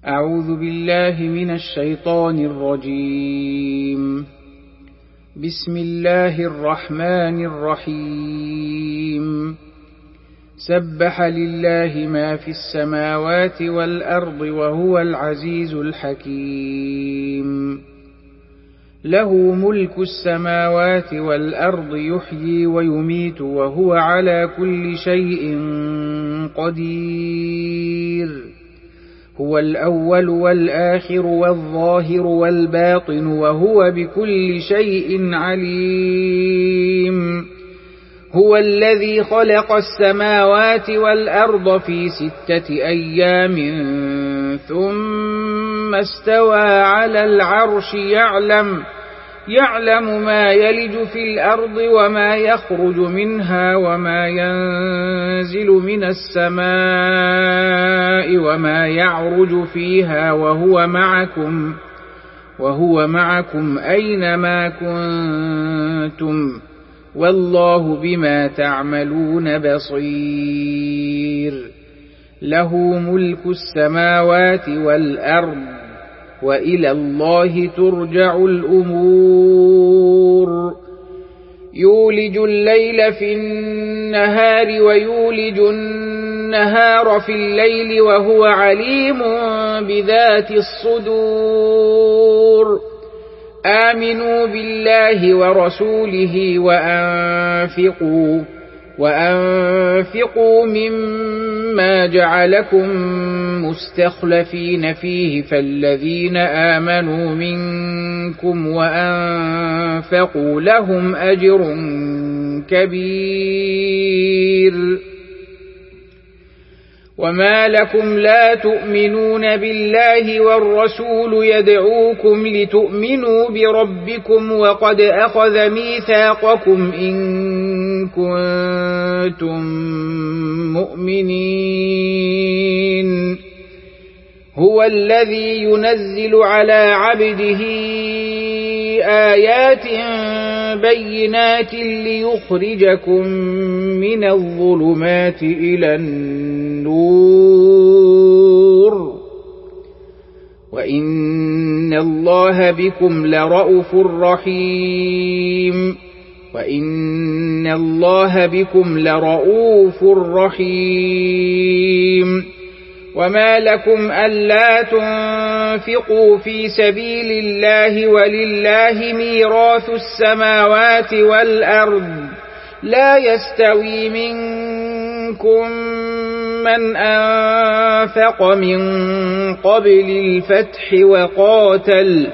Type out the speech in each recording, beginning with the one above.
أعوذ بالله من الشيطان الرجيم. بسم الله الرحمن الرحيم. سبح لله ما في السماوات والأرض وهو العزيز الحكيم. له ملك السماوات والأرض يحيي ويميت وهو على كل شيء قدير. هو الأول والآخر والظاهر والباطن وهو بكل شيء عليم. هو الذي خلق السماوات والأرض في 6 أيام ثم استوى على العرش يعلم ما يلج في الأرض وما يخرج منها وما ينزل من السماء وما يعرج فيها وهو معكم أينما كنتم والله بما تعملون بصير. له ملك السماوات والأرض وإلى الله ترجع الأمور. يولج الليل في النهار ويولج النهار في الليل وهو عليم بذات الصدور. آمنوا بالله ورسوله وأنفقوا مما جعلكم مستخلفين فيه فالذين آمنوا منكم وأنفقوا لهم أجر كبير. وما لكم لا تؤمنون بالله والرسول يدعوكم لتؤمنوا بربكم وقد أخذ ميثاقكم إن كنتم مؤمنين. هو الذي ينزل على عبده آيات بينات ليخرجكم من الظلمات إلى النور وإن الله بكم لرءوف رحيم. وما لكم ألا تنفقوا في سبيل الله ولله ميراث السماوات والأرض لا يستوي منكم من أنفق من قبل الفتح وقاتل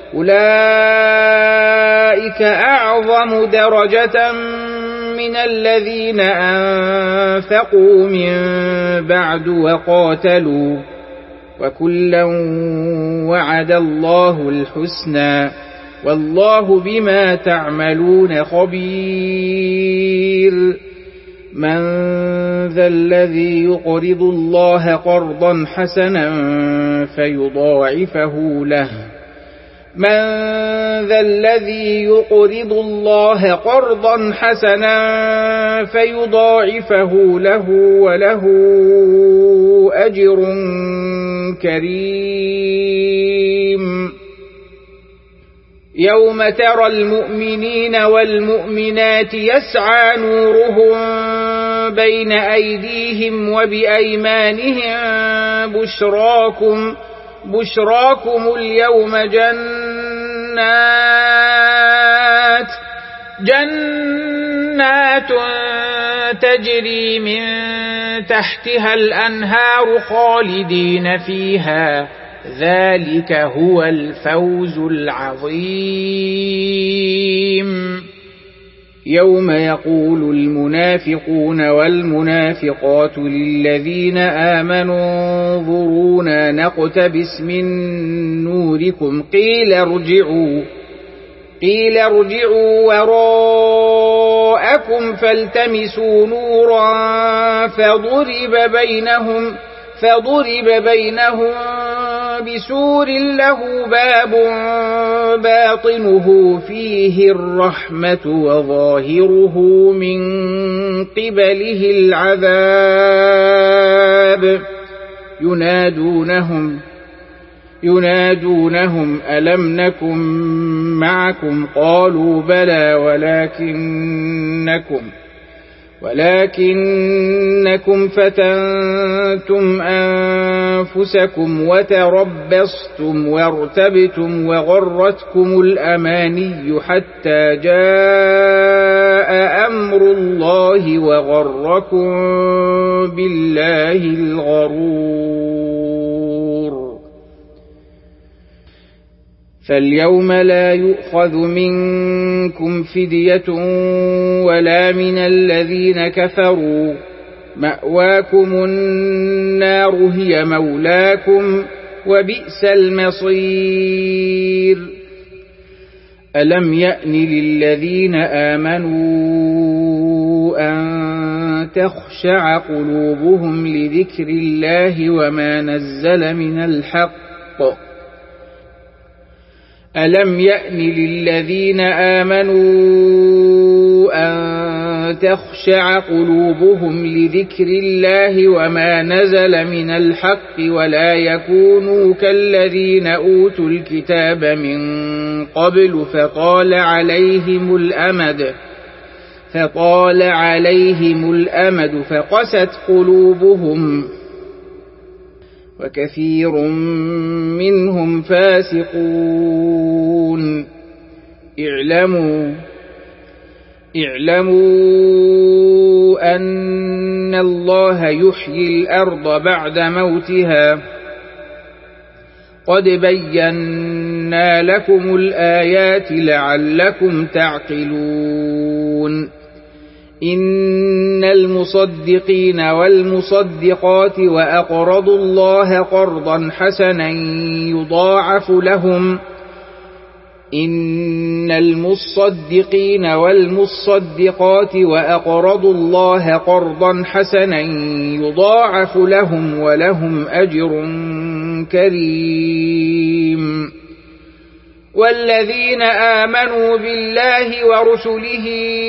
أولئك أعظم درجة من الذين أنفقوا من بعد وقاتلوا وكلا وعد الله الحسنى والله بما تعملون خبير. من ذا الذي يقرض الله قرضا حسنا فيضاعفه له وله أجر كريم. يوم ترى المؤمنين والمؤمنات يسعى نورهم بين أيديهم وبأيمانهم بشراكم اليوم جنات تجري من تحتها الأنهار خالدين فيها ذلك هو الفوز العظيم. يوم يقول المنافقون والمنافقات للذين آمنوا انظرونا نقتبس من نوركم قيل ارجعوا وراءكم فالتمسوا نورا فضرب بينهم بسور له باب باطنه فيه الرحمة وظاهره من قبله العذاب ينادونهم ألم نكن معكم قالوا بلى ولكنكم فتنتم أنفسكم وتربصتم وارتبتم وغرتكم الأماني حتى جاء أمر الله وغركم بالله الغرور. فاليوم لا يؤخذ منكم فدية ولا من الذين كفروا، مأواكم النار هي مولاكم وبئس المصير. ألم يأن للذين آمنوا أن تخشع قلوبهم لذكر الله وما نزل من الحق ألم يأن للذين آمنوا أن تخشع قلوبهم لذكر الله وما نزل من الحق ولا يكونوا كالذين أوتوا الكتاب من قبل فطال عليهم الأمد فقست قلوبهم وكثير منهم فاسقون. اعلموا أن الله يحيي الأرض بعد موتها قد بينا لكم الآيات لعلكم تعقلون. إن المصدقين والمصدقات وأقرضوا الله قرضا حسنا يضاعف لهم ولهم أجر كريم. والذين آمنوا بالله ورسله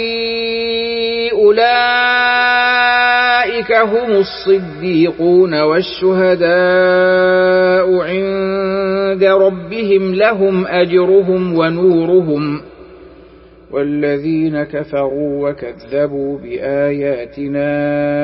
أولئك هم الصديقون والشهداء عند ربهم لهم أجرهم ونورهم. والذين كفروا وكذبوا بآياتنا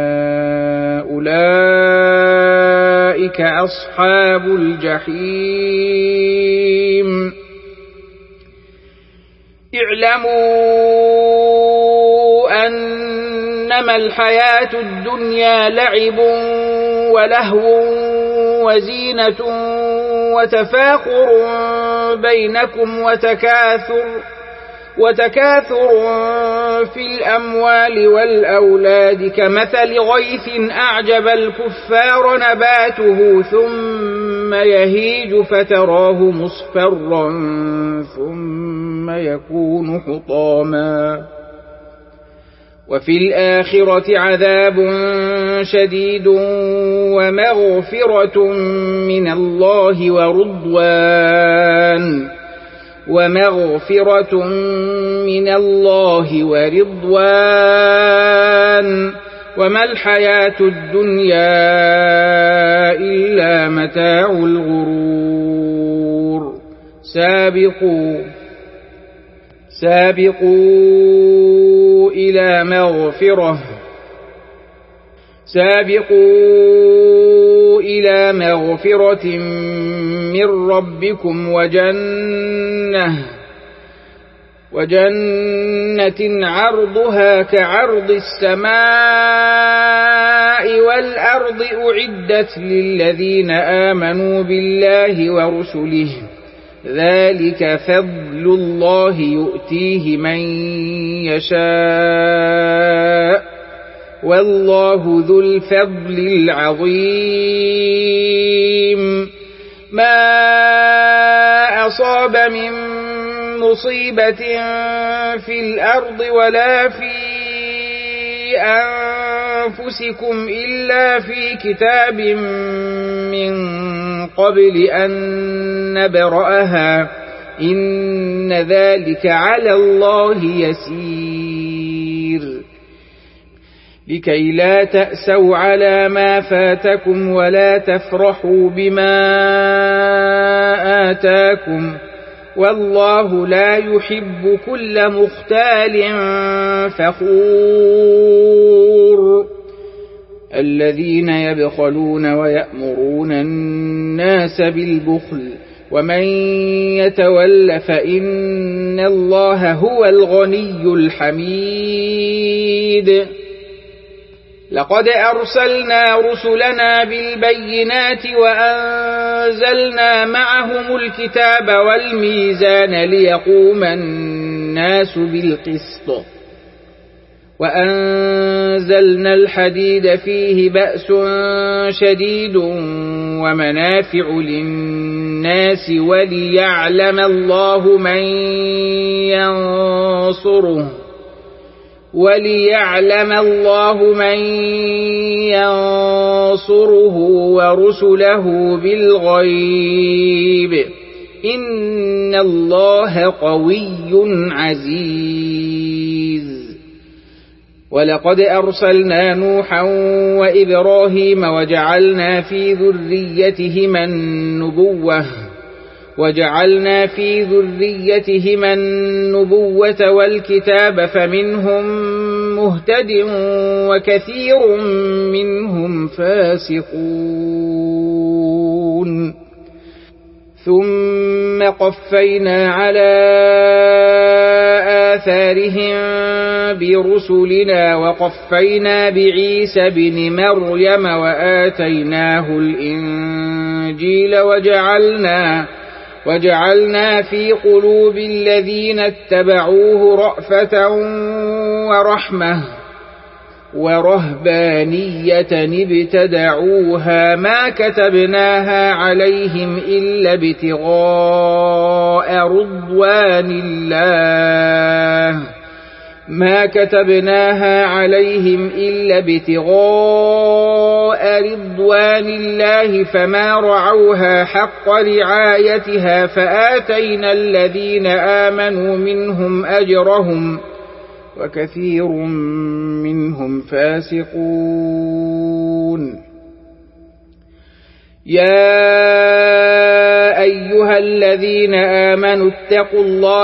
أولئك أصحاب الجحيم. اعلموا أنما الحياة الدنيا لعب ولهو وزينة وتفاخر بينكم وتكاثر في الأموال والأولاد كمثل غيث أعجب الكفار نباته ثم يهيج فتراه مصفرا ثم يكون حطاما وفي الآخرة عذاب شديد ومغفرة من الله ورضوان وما الحياة الدنيا إلا متاع الغرور. سابقوا إلى مغفرة من ربكم وجنة عرضها كعرض السماء والأرض أعدت للذين آمنوا بالله ورسله ذلك فضل الله يؤتيه من يشاء والله ذو الفضل العظيم. ما أصاب من مصيبة في الأرض ولا في أنفسكم إلا في كتاب من قبل أن نبرأها إن ذلك على الله يسير. لكي لا تأسوا على ما فاتكم ولا تفرحوا بما آتاكم والله لا يحب كل مختال فخور الذين يبخلون ويأمرون الناس بالبخل ومن يتول فإن الله هو الغني الحميد لقد أرسلنا رسلنا بالبينات وأنزلنا معهم الكتاب والميزان ليقوم الناس بالقسط وأنزلنا الحديد فيه بأس شديد ومنافع للناس وليعلم الله من ينصره ورسله بالغيب إن الله قوي عزيز ولقد أرسلنا نوحا وإبراهيم وجعلنا في ذريتهما النبوة والكتاب فمنهم مهتد وكثير منهم فاسقون ثم قفينا على آثارهم برسلنا وقفينا بعيسى بن مريم وآتيناه الإنجيل وجعلنا في قلوب الذين اتبعوه رأفة ورحمة ورهبانية ابتدعوها ما كتبناها عليهم إلا ابتغاء رضوان الله فما رعوها حق رعايتها فآتينا الذين آمنوا منهم أجرهم وكثير منهم فاسقون يا أيها الذين آمنوا اتقوا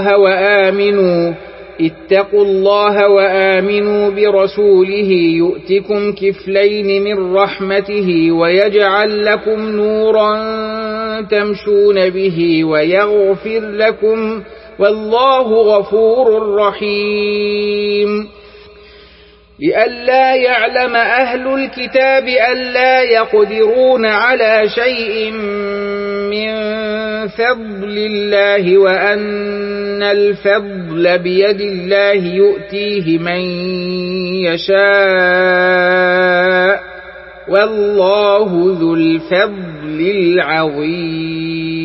الله وآمنوا برسوله يؤتكم كفلين من رحمته ويجعل لكم نورا تمشون به ويغفر لكم والله غفور رحيم لئلا يعلم أهل الكتاب ألا يقدرون على شيء من فضل الله وأن الفضل بيد الله يؤتيه من يشاء والله ذو الفضل العظيم